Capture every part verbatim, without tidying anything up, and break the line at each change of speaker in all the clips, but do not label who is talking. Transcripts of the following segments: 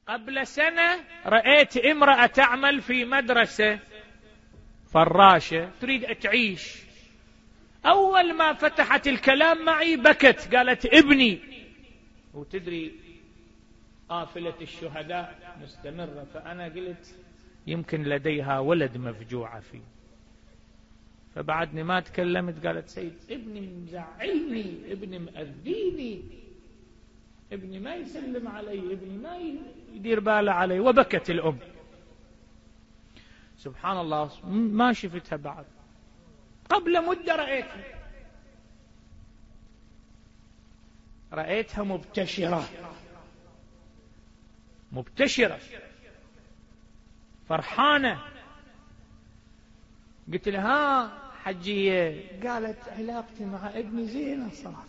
قبل سنة رأيت امرأة تعمل في مدرسة فراشة تريد تعيش. أول ما فتحت الكلام معي بكت، قالت ابني. وتدري قافلة الشهداء مستمرة، فأنا قلت يمكن لديها ولد مفجوعة فيه، فبعدني ما تكلمت. قالت سيد ابني مزعلني، ابني مأذيني، ابني ما يسلم علي، ابني ما يدير باله علي. وبكت الأم. سبحان الله، ما شفتها بعد. قبل مدة رأيتها رأيتها مبتشرة مبتشرة فرحانة. قلت لها حجية، قالت علاقتي مع ابني زينة صراحة،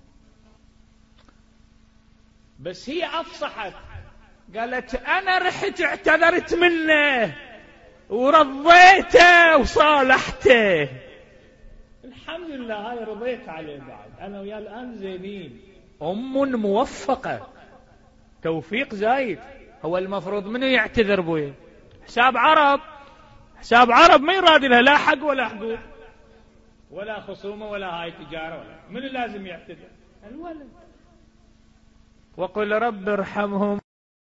بس هي أفصحت. قالت أنا رحت اعتذرت منه ورضيته وصالحته. الحمد لله، هاي رضيت عليه بعد، أنا وياه الآن زينين. أم موفقة، توفيق زايد. هو المفروض منه يعتذر بويه؟ حساب عرب، حساب عرب ما يراد لها لا حق ولا حقوق ولا خصومة ولا هاي تجارة ولا. من لازم يعتذر؟ الولد. وقل رب ارحمهم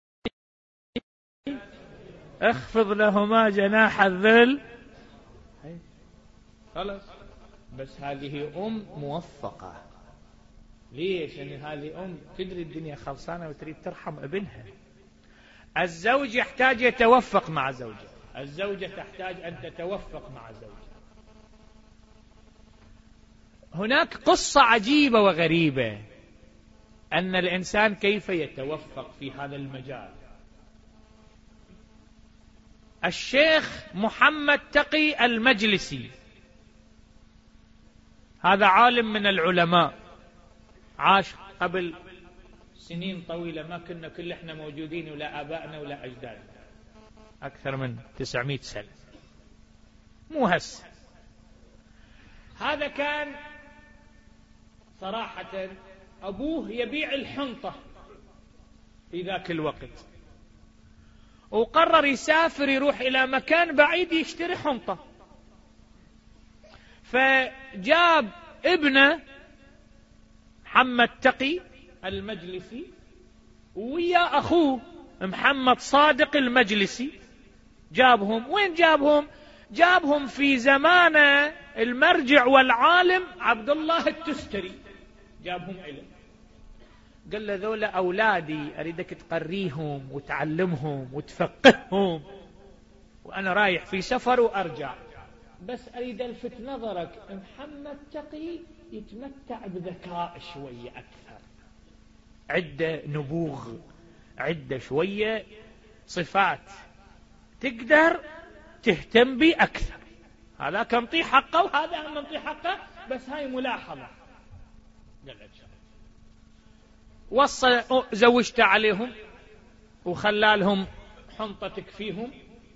اخفض لهما جناح الذل. خلاص. بس هذه أم موفقة. ليش؟ لأن هذه أم تدري الدنيا خلصانة وتريد ترحم ابنها. الزوج يحتاج يتوفق مع زوجه، الزوجة تحتاج أن تتوفق مع زوجها. هناك قصة عجيبة وغريبة أن الإنسان كيف يتوفق في هذا المجال. الشيخ محمد تقي المجلسي، هذا عالم من العلماء، عاش قبل سنين طويلة، ما كنا كل احنا موجودين ولا آبائنا ولا أجدادنا، أكثر من تسعمائة سنة، مو هسه. هذا كان صراحة أبوه يبيع الحنطة في ذاك الوقت، وقرر يسافر يروح إلى مكان بعيد يشتري حنطة. فجاب ابنه محمد تقي المجلسي ويا أخوه محمد صادق المجلسي، جابهم. وين جابهم؟ جابهم في زمانه المرجع والعالم عبد الله التستري، جابهم إليه. قال له ذولا أولادي أريدك تقريهم وتعلمهم وتفقههم، وأنا رايح في سفر وأرجع، بس أريد ألفت نظرك محمد تقي يتمتع بذكاء شوية أكثر، عدة نبوغ، عدة شوية صفات تقدر تهتم بي أكثر. هذا كان نطي حقه وهذا هم نطي حقه، بس هاي ملاحظة. قال لك وصل زوجت عليهم وخلالهم حنطة تكفيهم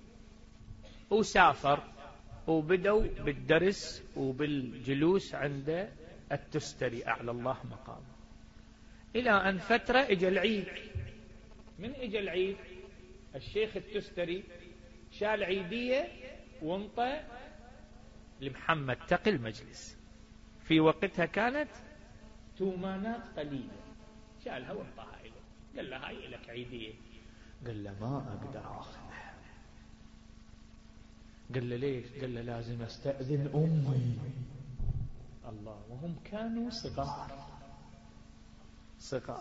وسافر، وبدوا بالدرس وبالجلوس عند التستري أعلى الله مقامه. إلى أن فترة إجا العيد. من إجا العيد الشيخ التستري شال عيدية وانطى لمحمد تقي المجلس. في وقتها كانت تومانات قليلة، شالها وانطاها له. قال له هاي لك عيدية. قال له ما أقدر أخذها. قال له ليش؟ قال له لازم أستأذن أمي. الله، وهم كانوا صغار صغار.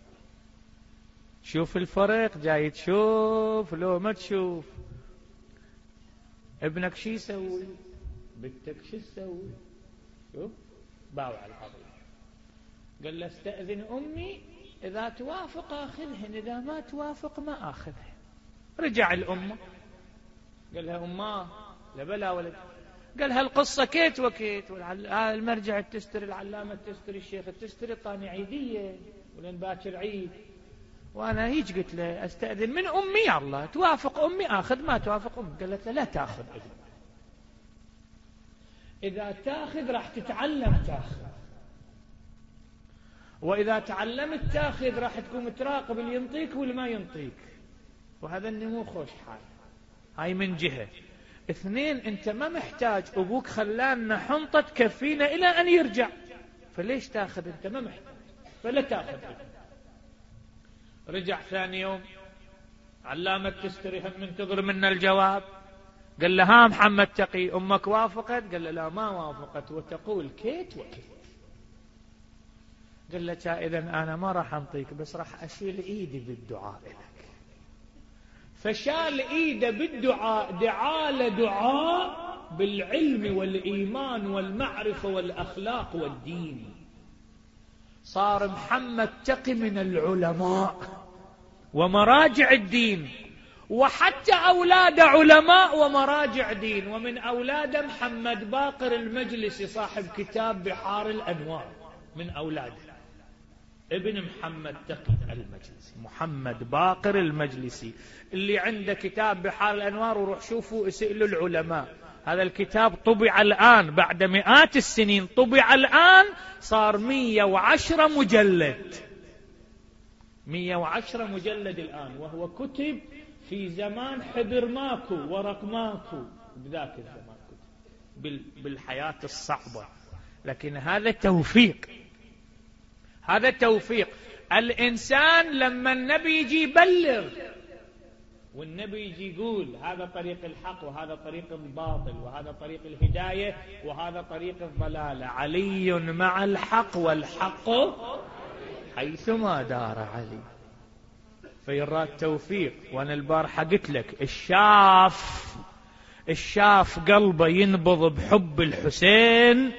شوف الفرق، جاي تشوف لو ما تشوف. ابنك شي يسوي، بنتك شو تسوي؟ شوف باوع العظيم. قال له استأذن أمي، إذا توافق أخذهن، إذا ما توافق ما أخذهن. رجع الأمة قال لها أماه لا بلا ولد. قال هالقصة كيت وكيت، والمرجع التستري العلامة التستري الشيخ التستري طاني عيدية ولين باكر عيد، وأنا هيج قلت له أستأذن من أمي، يا الله توافق أمي أخذ، ما توافق أمي. قالت له لا تأخذ ابن، إذا تأخذ راح تتعلم تأخذ، وإذا تعلمت تأخذ راح تكون تراقب اللي ينطيك واللي ما ينطيك. وهذا النمو خوش حال. هاي من جهة. اثنين، انت ما محتاج، ابوك خلانا حنطة تكفينا الى ان يرجع، فليش تاخذ؟ انت ما محتاج فلا تاخذ. رجع ثاني يوم، علامة تستري هم منتظر منا الجواب. قال له ها محمد تقي، امك وافقت؟ قال له لا ما وافقت، وتقول كيت وكيت. قال له اذا انا ما راح انطيك، بس راح اشيل ايدي بالدعاء لك. فشال ايده بالدعاء، دعاء لدعاء بالعلم والايمان والمعرفة والاخلاق والدين. صار محمد تقي من العلماء ومراجع الدين، وحتى أولاد علماء ومراجع دين. ومن أولاد محمد باقر المجلسي صاحب كتاب بحار الأنوار، من أولاده ابن محمد تقي المجلسي، محمد باقر المجلسي، اللي عنده كتاب بحار الأنوار. وروح شوفوا اسئلوا العلماء. هذا الكتاب طبع الآن بعد مئات السنين، طبع الآن صار مية وعشرة مجلد، مية وعشرة مجلد الآن، وهو كتب في زمان حبر ماكو، ورق ماكو، بذاك الزمان كتب بالحياة الصعبة. لكن هذا توفيق، هذا توفيق. الإنسان لما النبي يجي يبلغ، والنبي يجي يقول هذا طريق الحق وهذا طريق الباطل وهذا طريق الهداية وهذا طريق الضلالة، علي مع الحق والحق حيثما دار علي. فيراد توفيق. وانا البارحة قلت لك الشاف الشاف قلبه ينبض بحب الحسين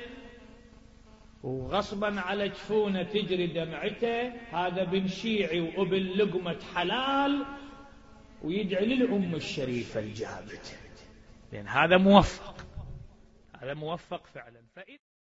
وغصبا على جفونه تجري دمعته، هذا بن شيعي وابن لقمة حلال ويدعي للأم الشريفة الجابته، لأن هذا موفق، هذا موفق فعلا.